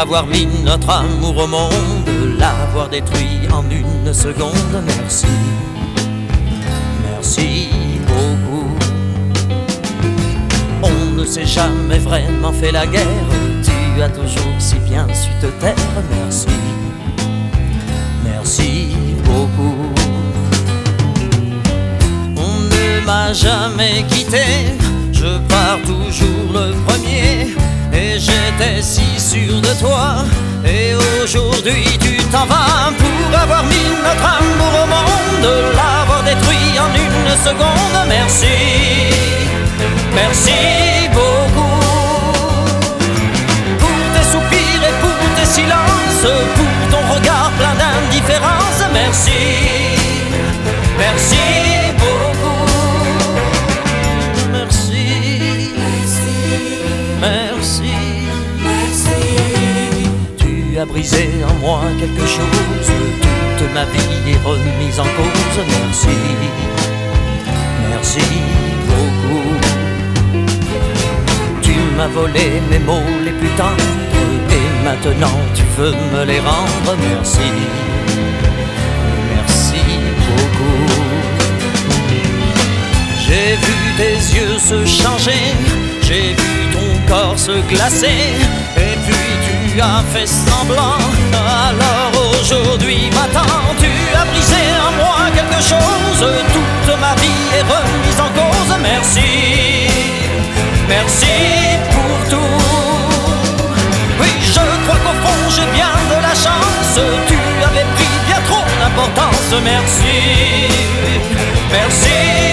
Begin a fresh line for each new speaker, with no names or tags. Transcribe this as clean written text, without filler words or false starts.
avoir mis notre amour au monde, l'avoir détruit en une seconde. Merci, merci beaucoup. On ne s'est jamais vraiment fait la guerre, tu as toujours si bien su te taire. Merci, merci beaucoup. On ne m'a jamais quitté, je pars toujours le premier, et j'étais si sûr de toi. Et aujourd'hui tu t'en vas pour avoir mis notre amour au monde, l'avoir détruit en une seconde. Merci, merci beaucoup. Pour tes soupirs et pour tes silences, pour ton regard plein d'indifférence. Merci, merci beaucoup. Merci, merci, merci. Tu as brisé en moi quelque chose, toute ma vie est remise en cause. Merci, merci beaucoup. Tu m'as volé mes mots les plus tendres, et maintenant tu veux me les rendre. Merci, merci beaucoup. J'ai vu tes yeux se changer, j'ai vu ton corps se glacer, et puis tu as fait semblant. Alors aujourd'hui m'attends, tu as brisé en moi quelque chose, toute ma vie est remise en cause. Merci, merci pour tout. Oui, je crois qu'au fond j'ai bien de la chance, tu avais pris bien trop d'importance. Merci, merci.